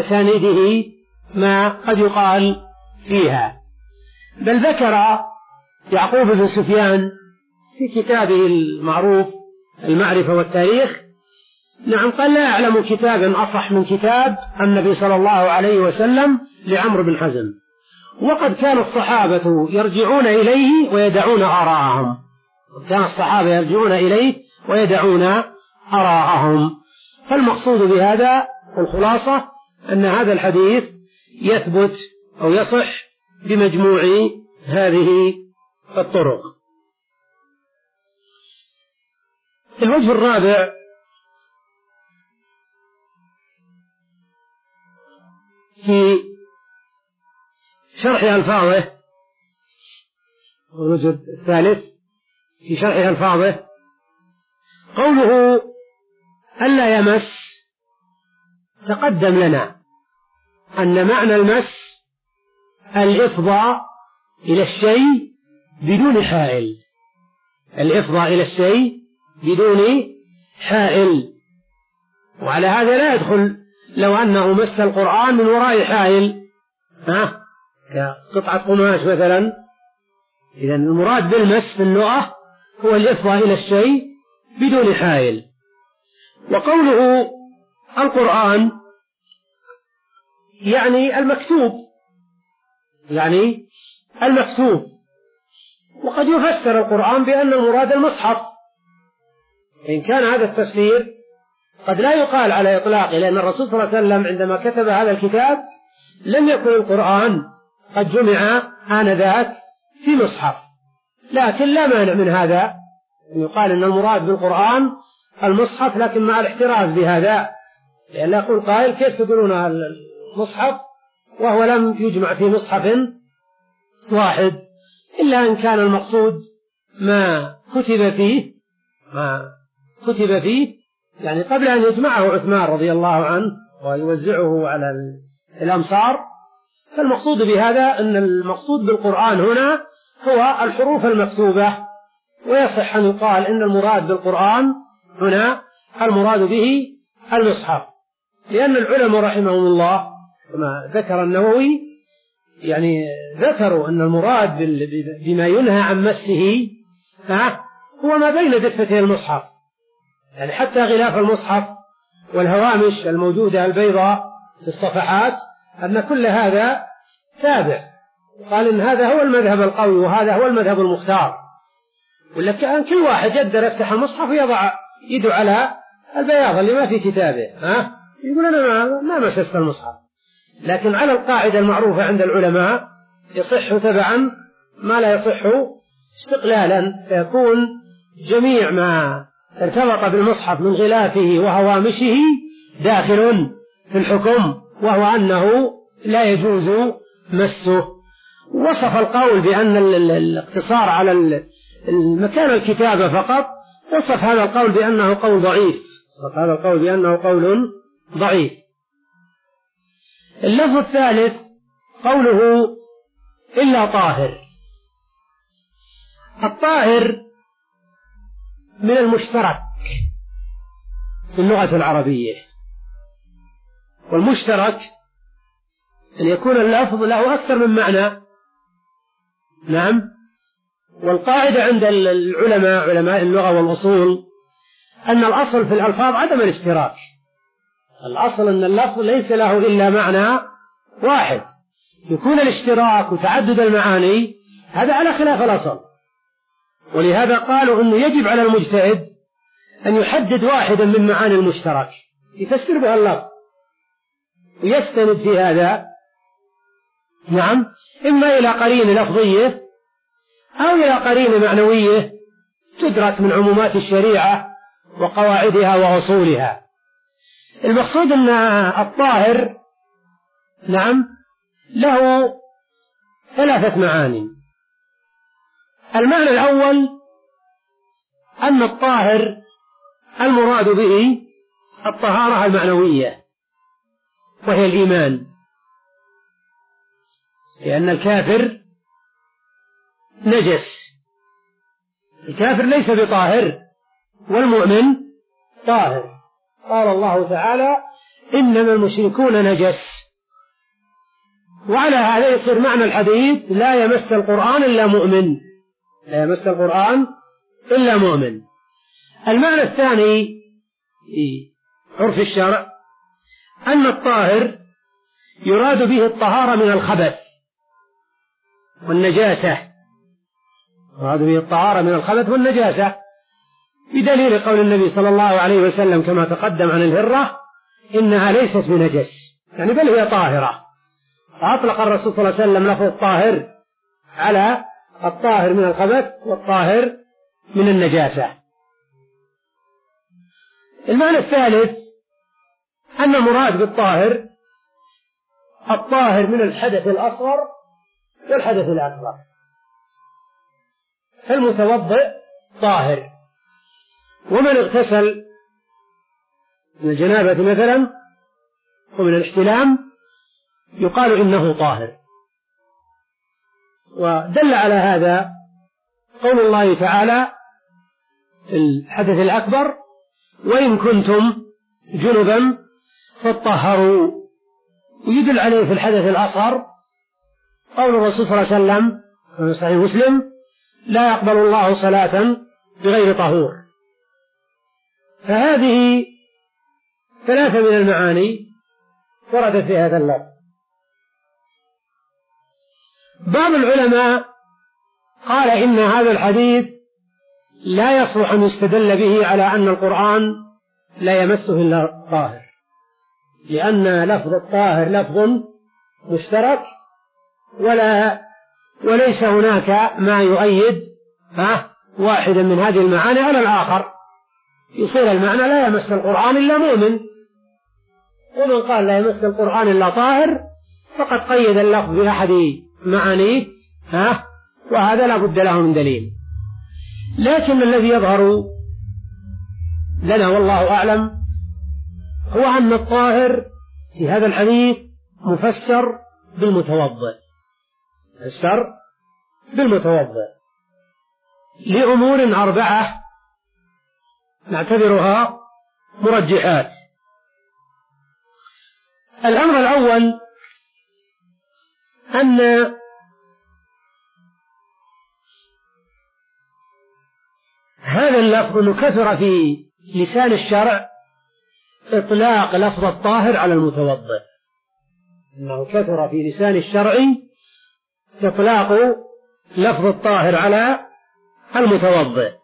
أسانيده ما قد يقال فيها. بل ذكر يعقوب بن سفيان في كتابه المعروف المعرفة والتاريخ، نعم، قال لا أعلم كتابا أصح من كتاب النبي صلى الله عليه وسلم لعمرو بن حزم، وقد كان الصحابة يرجعون إليه ويدعون آراءهم، كان الصحابة يرجعون إليه ويدعون آراءهم. فالمقصود بهذا الخلاصة أن هذا الحديث يثبت أو يصح بمجموع هذه الطرق. الوجه الرابع في شرح ألفاظه، الوجه الثالث في شرح ألفاظه قوله ألا يمس. تقدم لنا أن معنى المس الإفضاء إلى الشيء بدون حائل، الإفضاء إلى الشيء بدون حائل، وعلى هذا لا يدخل لو أنه مس القرآن من وراء حائل، ها كقطعة قماش مثلا. إذن المراد بالمس في اللغة هو الإفضاء إلى الشيء بدون حائل. وقوله القرآن يعني المكتوب، يعني المكتوب. وقد يفسر القرآن بأن المراد المصحف، إن كان هذا التفسير قد لا يقال على إطلاقه، لأن الرسول صلى الله عليه وسلم عندما كتب هذا الكتاب لم يكن القرآن قد جمع آنذاك في مصحف، لكن لا مانع من هذا أن يقال أن المراد بالقرآن المصحف، لكن مع الاحتراز بهذا، لأن لا يقول قائل كيف تقولون المصحف وهو لم يجمع في مصحف واحد، إلا أن كان المقصود ما كتب فيه ما كتب فيه يعني قبل أن يجمعه عثمان رضي الله عنه ويوزعه على الأمصار. فالمقصود بهذا أن المقصود بالقرآن هنا هو الحروف المكتوبة، ويصح أن يقال إن المراد بالقرآن هنا المراد به المصحف، لأن العلماء رحمهم الله كما ذكر النووي يعني ذكروا أن المراد بما ينهى عن مسه هو ما بين دفتي المصحف، يعني حتى غلاف المصحف والهوامش الموجودة البيضاء في الصفحات، أن كل هذا تابع. قال إن هذا هو المذهب القوي وهذا هو المذهب المختار، ولا كان كل واحد يقدر يفتح المصحف ويضع يده على البياض اللي ما في كتابه، ها يقول أنا ما, ما مسست المصحف. لكن على القاعدة المعروفة عند العلماء يصح تبعا ما لا يصح استقلالا، فيكون جميع ما ارتبط بالمصحف من غلافه وهوامشه داخل في الحكم، وهو أنه لا يجوز مسه. وصف القول بأن الاقتصار على المكان الكتابة فقط، وصف هذا القول بأنه قول ضعيف، وصف هذا القول بأنه قول ضعيف. اللفظ الثالث قوله إلا طاهر. الطاهر من المشترك في اللغة العربية، والمشترك أن يكون اللفظ له أكثر من معنى. نعم. والقاعدة عند العلماء علماء اللغة والأصول أن الأصل في الألفاظ عدم الاشتراك، الأصل أن اللفظ ليس له إلا معنى واحد، يكون الاشتراك وتعدد المعاني هذا على خلاف الأصل. ولهذا قالوا أنه يجب على المجتهد أن يحدد واحدا من معاني المشترك يفسر بها اللفظ، ويستند في هذا نعم إما إلى قرينة لفظية أو إلى قرينة معنوية تدرك من عمومات الشريعة وقواعدها وأصولها. المقصود أن الطاهر نعم له ثلاثة معاني. المعنى الأول أن الطاهر المراد به الطهارة المعنوية وهي الإيمان، لأن الكافر نجس، الكافر ليس بطاهر والمؤمن طاهر. قال الله تعالى إنما المشركون نجس. وعلى هذا يصير معنى الحديث لا يمس القرآن إلا مؤمن، لا يمس القرآن إلا مؤمن. المعنى الثاني في عرف الشرع أن الطاهر يراد به الطهارة من الخبث والنجاسة، يراد به الطهارة من الخبث والنجاسة بدليل قول النبي صلى الله عليه وسلم كما تقدم عن الهرة إنها ليست بنجس، يعني بل هي طاهرة. فأطلق الرسول صلى الله عليه وسلم لفظ الطاهر على الطاهر من الخبث والطاهر من النجاسة. المعنى الثالث أن المراد بالطاهر الطاهر من الحدث الأصغر والحدث الأكبر، فالمتوضئ طاهر، ومن اغتسل من الجنابة مثلا ومن الاحتلام يقال إنه طاهر. ودل على هذا قول الله تعالى في الحدث الأكبر وإن كنتم جنبا فاطهروا، ويدل عليه في الحدث الأصغر قول الرسول صلى الله عليه وسلم في صحيح مسلم لا يقبل الله صلاة بغير طهور. فهذه ثلاثة من المعاني وردت في هذا اللفظ. بعض العلماء قال إن هذا الحديث لا يصلح أن يستدل به على أن القرآن لا يمسه إلا طاهر، لأن لفظ الطاهر لفظ مشترك ولا وليس هناك ما يؤيد واحدا من هذه المعاني على الآخر، يصير المعنى لا يمس القرآن إلا مؤمن. ومن قال لا يمس القرآن إلا طاهر فقد قيد اللفظ بأحد معانيه، ها وهذا لا بد له من دليل. لكن الذي يظهر لنا والله أعلم هو أن الطاهر في هذا الحديث مفسر بالمتوضئ، مفسر بالمتوضئ لأمور أربعة نعتبرها مرجحات. الأمر الأول أن هذا اللفظ كثر في لسان الشرع إطلاق لفظ الطاهر على المتوضئ، إنه كثر في لسان الشرع إطلاق لفظ الطاهر على المتوضئ،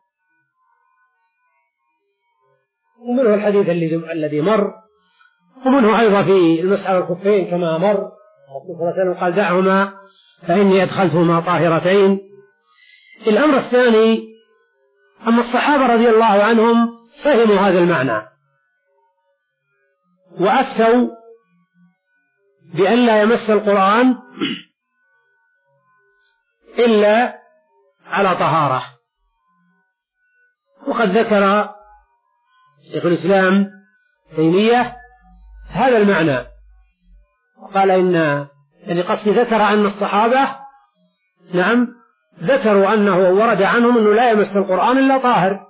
ومنه الحديث الذي مر، ومنه أيضا في المسح على الخفين كما مر الرسول صلى الله عليه وسلم قال دعهما فإني أدخلتهما طاهرتين. الأمر الثاني أما الصحابة رضي الله عنهم فهموا هذا المعنى وأفتوا بأن لا يمس القرآن إلا على طهارة، وقد ذكر شيخ الإسلام تيمية هذا المعنى وقال إن يعني قصدي ذكر أن الصحابة نعم ذكروا أنه ورد عنهم أنه لا يمس القرآن إلا طاهر.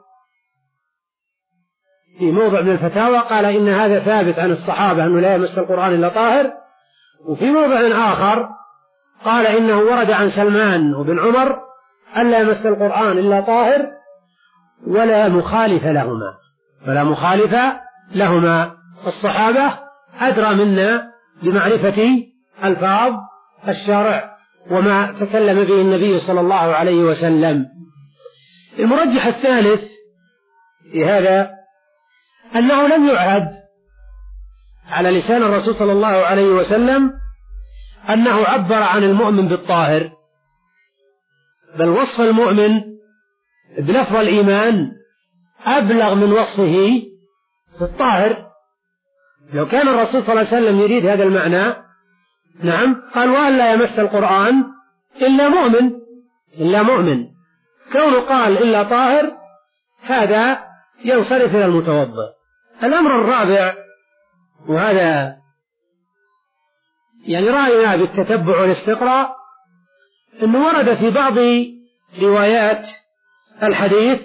في موضع من الفتاوى قال إن هذا ثابت عن الصحابة أنه لا يمس القرآن إلا طاهر، وفي موضع آخر قال إنه ورد عن سلمان وابن عمر أن لا يمس القرآن إلا طاهر ولا مخالف لهما، ولا مخالف لهما. الصحابة أدرى منا بمعرفة ألفاظ الشرع وما تكلم به النبي صلى الله عليه وسلم. المرجح الثالث في هذا أنه لم يعهد على لسان الرسول صلى الله عليه وسلم أنه عبر عن المؤمن بالطاهر، بل وصف المؤمن بلفظ الإيمان أبلغ من وصفه بالطاهر. لو كان الرسول صلى الله عليه وسلم يريد هذا المعنى نعم قال وأن لا يمس القرآن إلا مؤمن، إلا مؤمن. كونه قال إلا طاهر هذا ينصرف إلى المتوضئ. الأمر الرابع، وهذا يعني رأينا بالتتبع والاستقراء، أنه ورد في بعض روايات الحديث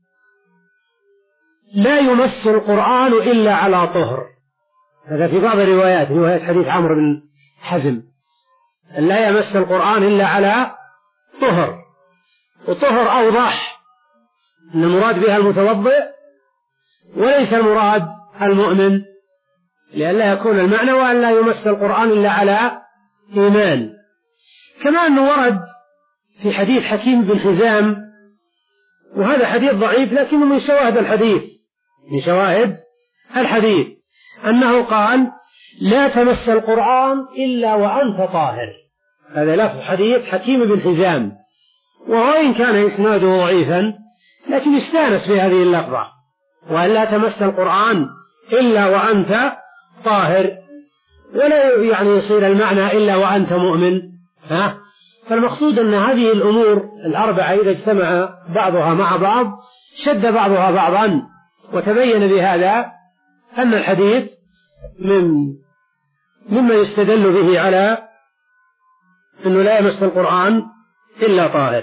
لا يمس القرآن إلا على طهر. هذا في بعض الروايات، رواية حديث عمرو بن حزم لا يمس القرآن إلا على طهر. وطهر أوضح أن المراد بها المتوضئ وليس المراد المؤمن، لئلا يكون المعنى وأن لا يمس القرآن إلا على إيمان. كما أنه ورد في حديث حكيم بن حزام، وهذا حديث ضعيف لكنه من شواهد الحديث من شواهد الحديث أنه قال: لا تمس القرآن إلا وأنت طاهر. هذا لفظ حديث حكيم بن حزام، وإن كان إسناده ضعيفا لكن استانس بهذه اللفظة، وأن لا تمس القرآن إلا وأنت طاهر، ولا يعني يصير المعنى إلا وأنت مؤمن. ها؟ فالمقصود أن هذه الأمور الأربعة إذا اجتمع بعضها مع بعض شد بعضها بعضا، وتبين بهذا أن الحديث من مما يستدل به على أنه لا يمس القرآن إلا طاهر.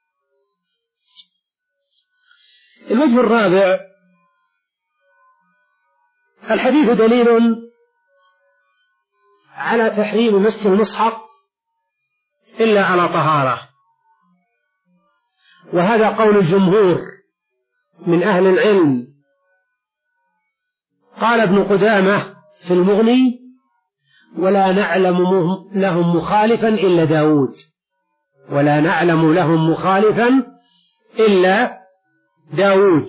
الوجه الرابع: الحديث دليل على تحريم مس المصحف إلا على طهارة، وهذا قول الجمهور من أهل العلم. قال ابن قدامة في المغني: ولا نعلم لهم مخالفا إلا داود، ولا نعلم لهم مخالفا إلا داود.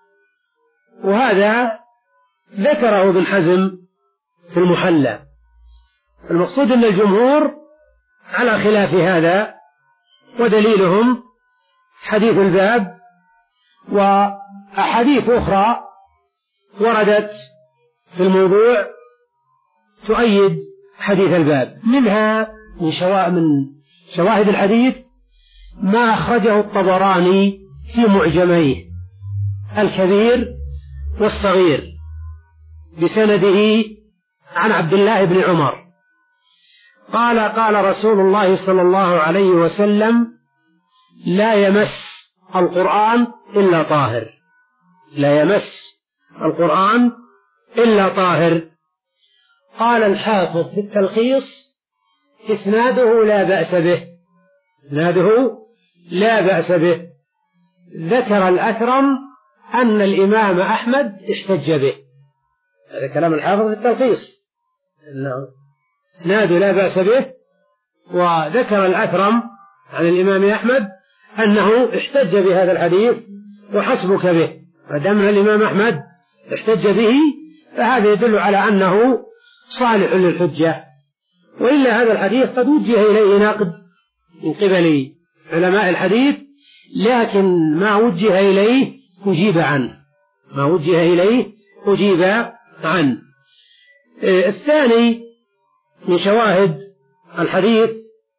وهذا ذكره ابن حزم في المحلى. المقصود أن الجمهور على خلاف هذا، ودليلهم حديث الباب وأحاديث أخرى وردت في الموضوع تؤيد حديث الباب. منها من شواهد الحديث ما أخرجه الطبراني في معجميه الكبير والصغير بسنده عن عبد الله بن عمر قال: قال رسول الله صلى الله عليه وسلم: لا يمس القرآن إلا طاهر، لا يمس القرآن إلا طاهر. قال الحافظ في التلخيص: إسناده لا بأس به، إسناده لا بأس به. ذكر الأثرم أن الإمام أحمد احتج به. هذا كلام الحافظ في التلخيص، إنه إسناده لا بأس به. وذكر الأثرم عن الإمام أحمد أنه احتج بهذا الحديث وحسبك به. فدام الإمام أحمد احتج به فهذا يدل على أنه صالح للحجة. وإلا هذا الحديث قد وجه إليه نقد من قبل علماء الحديث، لكن ما وجه إليه أجيب عنه، ما وجه إليه أجيب عنه. الثاني من شواهد الحديث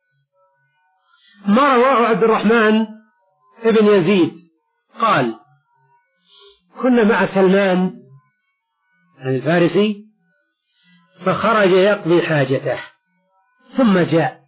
ما رواه عبد الرحمن ابن يزيد قال: كنا مع سلمان الفارسي فخرج يقضي حاجته ثم جاء،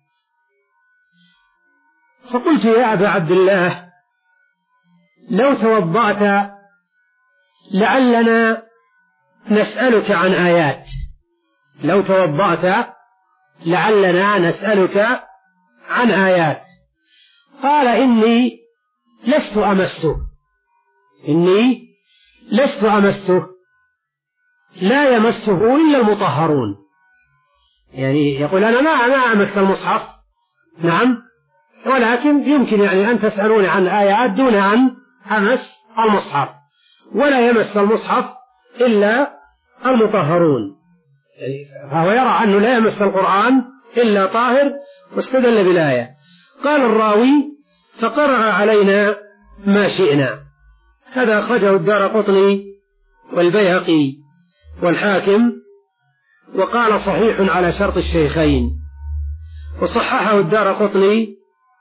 فقلت: يا أبا عبد الله، لو توضأت لعلنا نسألك عن آيات، لو توضأت لعلنا نسألك عن آيات. قال: إني لست أمسه، إني لست أمسه، لا يمسه إلا المطهرون. يعني يقول: أنا ما ما أمس المصحف، نعم، ولكن يمكن يعني أن تسألوني عن آيات دون أن أمس المصحف، ولا يمس المصحف إلا المطهرون. فهو يرى أنه لا يمس القرآن إلا طاهر، واستدل بالآية. قال الراوي: فقرأ علينا ما شئنا. هذا أخرجه الدارقطني والبيهقي والحاكم، وقال: صحيح على شرط الشيخين. وصححه الدارقطني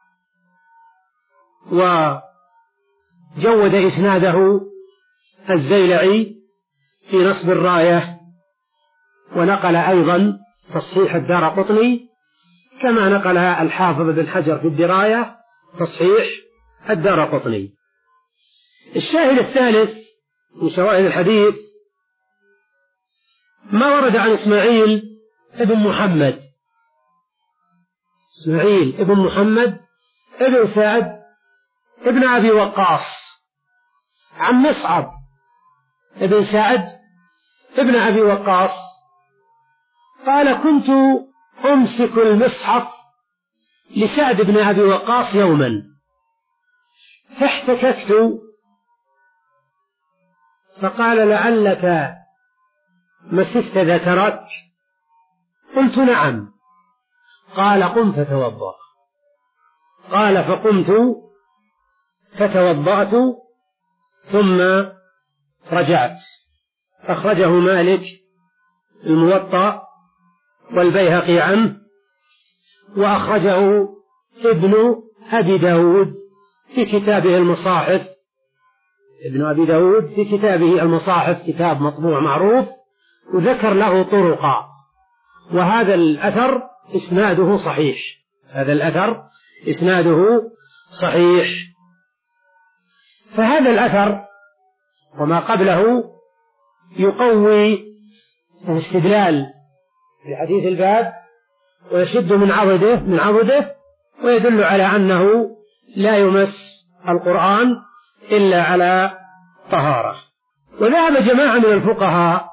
وجود إسناده الزيلعي في نصب الراية، ونقل أيضا تصحيح الدارقطني كما نقلها الحافظ بن حجر في الدراية تصحيح الدارقطني. الشاهد الثالث من شواهد الحديث ما ورد عن إسماعيل ابن محمد، إسماعيل ابن محمد ابن سعد ابن أبي وقاص عن مصعب ابن سعد ابن أبي وقاص قال: كنت أمسك المصحف لسعد بن أبي وقاص يوما فاحتككت فقال: لعلك مسست ذكرك؟ قلت: نعم. قال: قم فتوضأ. قال: فقمت فتوضأت ثم رجعت. أخرجه مالك الموطأ والبيهقي عنه، وأخرجه ابن أبي داود في كتابه المصاحف ابن أبي داود في كتابه المصاحف، كتاب مطبوع معروف، وذكر له طرقا، وهذا الأثر إسناده صحيح هذا الأثر إسناده صحيح. فهذا الأثر وما قبله يقوي الاستدلال في حديث الباب ويشد من عضده من عضده ويدل على أنه لا يمس القرآن إلا على طهارة. وذهب جماعة من الفقهاء